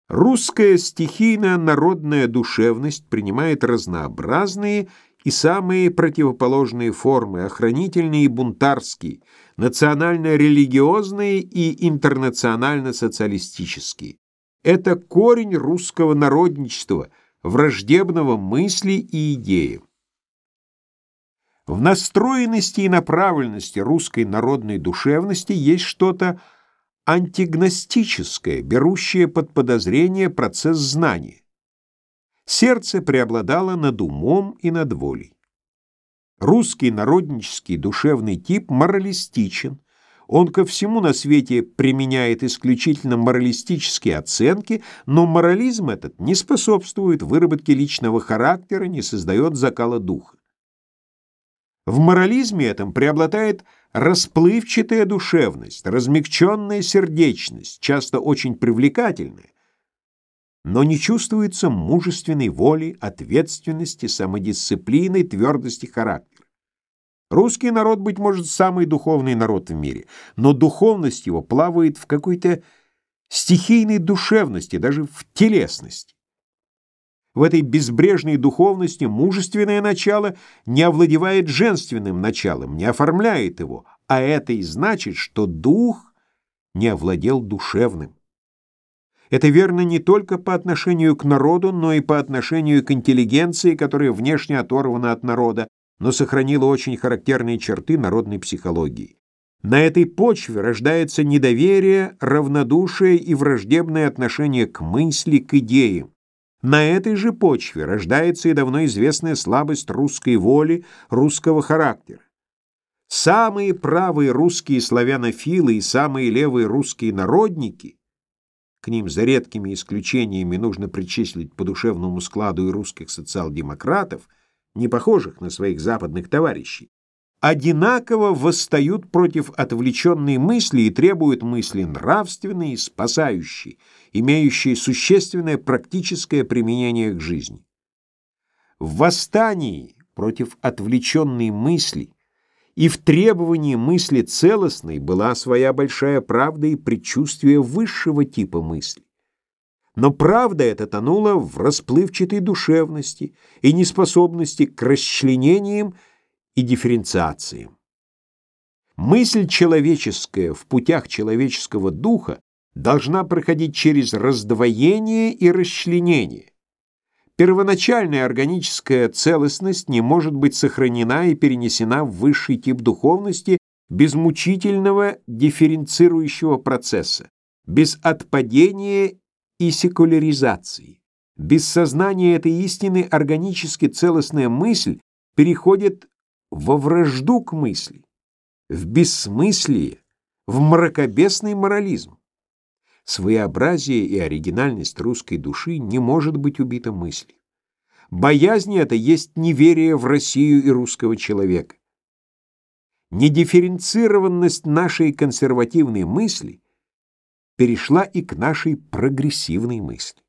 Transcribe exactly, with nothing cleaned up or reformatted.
Русская стихийная народная душевность принимает разнообразные и самые противоположные формы, охранительные и бунтарские, национально-религиозные и интернационально-социалистические. Это корень русского народничества, враждебного мысли и идеям. В настроенности и направленности русской народной душевности есть что-то антигностическое, берущее под подозрение процесс знания. Сердце преобладало над умом и над волей. Русский народнический душевный тип моралистичен. Он ко всему на свете применяет исключительно моралистические оценки, но морализм этот не способствует выработке личного характера, не создает закала духа. В морализме этом преобладает расплывчатая душевность, размягченная сердечность, часто очень привлекательная, но не чувствуется мужественной воли, ответственности, самодисциплины, твердости характера. Русский народ, быть может, самый духовный народ в мире, но духовность его плавает в какой-то стихийной душевности, даже в телесности. В этой безбрежной духовности мужественное начало не овладевает женственным началом, не оформляет его, а это и значит, что дух не овладел душевным. Это верно не только по отношению к народу, но и по отношению к интеллигенции, которая внешне оторвана от народа, но сохранила очень характерные черты народной психологии. На этой почве рождается недоверие, равнодушие и враждебное отношение к мысли, к идеям. На этой же почве рождается и давно известная слабость русской воли, русского характера. Самые правые русские славянофилы и самые левые русские народники, к ним за редкими исключениями нужно причислить по душевному складу и русских социал-демократов, не похожих на своих западных товарищей, одинаково восстают против отвлеченной мысли и требуют мысли нравственной и спасающей, имеющей существенное практическое применение к жизни. В восстании против отвлеченной мысли и в требовании мысли целостной была своя большая правда и предчувствие высшего типа мысли. Но правда эта тонула в расплывчатой душевности и неспособности к расчленениям и дифференциациям. Мысль человеческая в путях человеческого духа должна проходить через раздвоение и расчленение. Первоначальная органическая целостность не может быть сохранена и перенесена в высший тип духовности без мучительного дифференцирующего процесса, без отпадения и секуляризации. Без сознания этой истины органически целостная мысль переходит во вражду к мысли, в бессмыслие, в мракобесный морализм. Своеобразие и оригинальность русской души не может быть убита мыслью. Боязнь эта есть неверие в Россию и русского человека. Недифференцированность нашей консервативной мысли перешла и к нашей прогрессивной мысли.